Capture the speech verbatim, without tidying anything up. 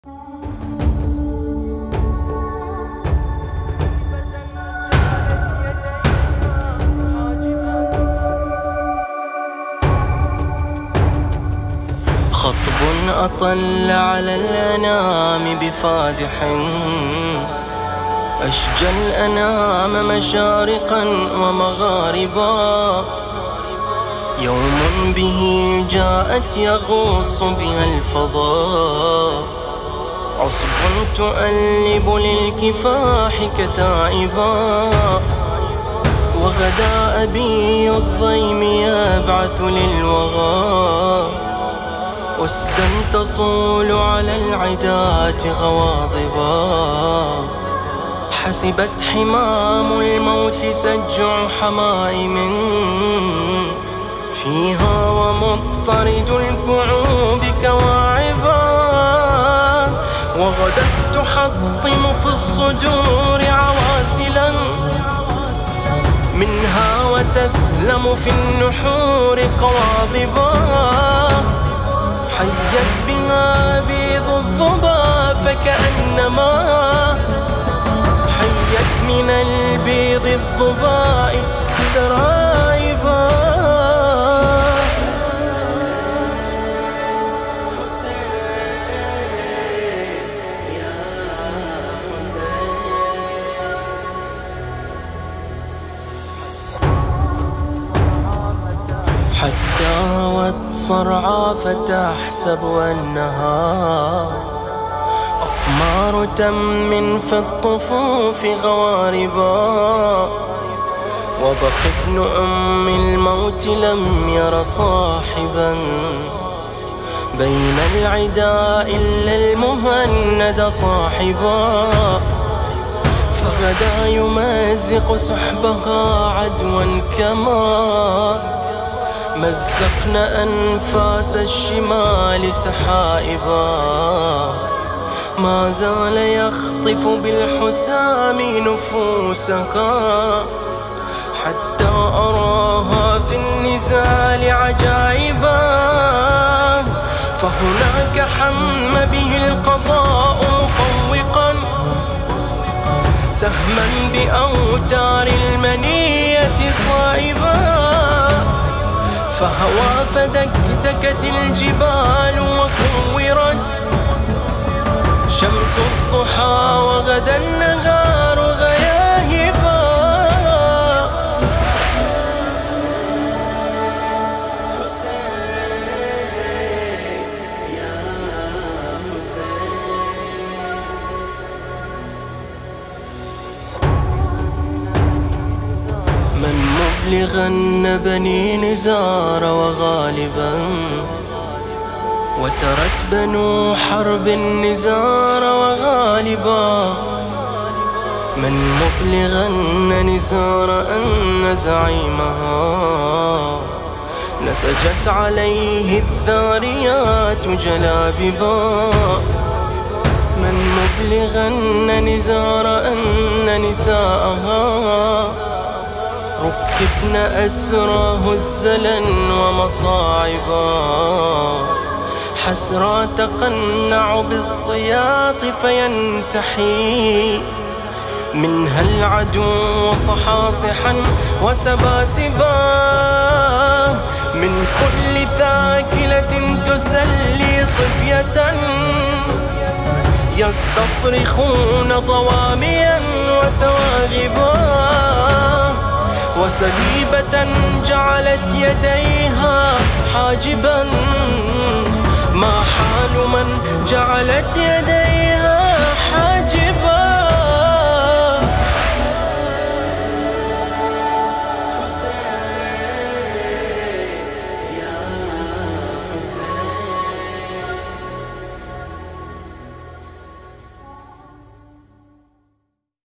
خطب أطل على الأنام بفادح، أشجى الأنام مشارقا ومغاربا. يوم به جاءت يغوص بها الفضاء، عصب تؤلب للكفاح كتائبا. وغدا أبي الضيم يبعث للوغى، أسدا تصول على العداة غواضبا. حسبت حمام الموت سجع حمائم فيها، ومضطرد الكعوب كواعبا. وغدت تحطم في الصدور عواسلا منها، وتثلم في النحور قواضبا. حيت بها بيض الظبا فكأنما حيت من البيض الظباء ترائبا. حتى هوت صرعى فتحسب أنها أقمار تم في الطفوف غواربا. وبقى ابن أم الموت لم ير صاحبا بين العدا إلا المهند صاحبا. فغدا يمزق سحبها عدوا كما مزقنا أنفاس الشمال سحائبا. ما زال يخطف بالحسام نفوسها حتى أراها في النزال عجائبا. فهناك حم به القضاء مفوقا سهما بأوتار المنية صائبا. فهوى فدكدكت الجبال وكورت شمس الضحى، وغدا النهار غياهبا. من مبلغا بني نزار وغالبا، وترت بنو حرب النزار وغالبا. من مبلغا نزار أن زعيمها نسجت عليه الذاريات جلاببا. من مبلغا نزار أن نساءها ركبن أسرى هزلا ومصاعبا. حسرى تقنع بالصياط فينتحي منها العدو صحاصحا وسباسبا. من كل ثاكلة تسلي صبية يستصرخون ضواميا وسواغبا. وسليبة جعلت يديها حاجبا، ما حال من جعلت يديها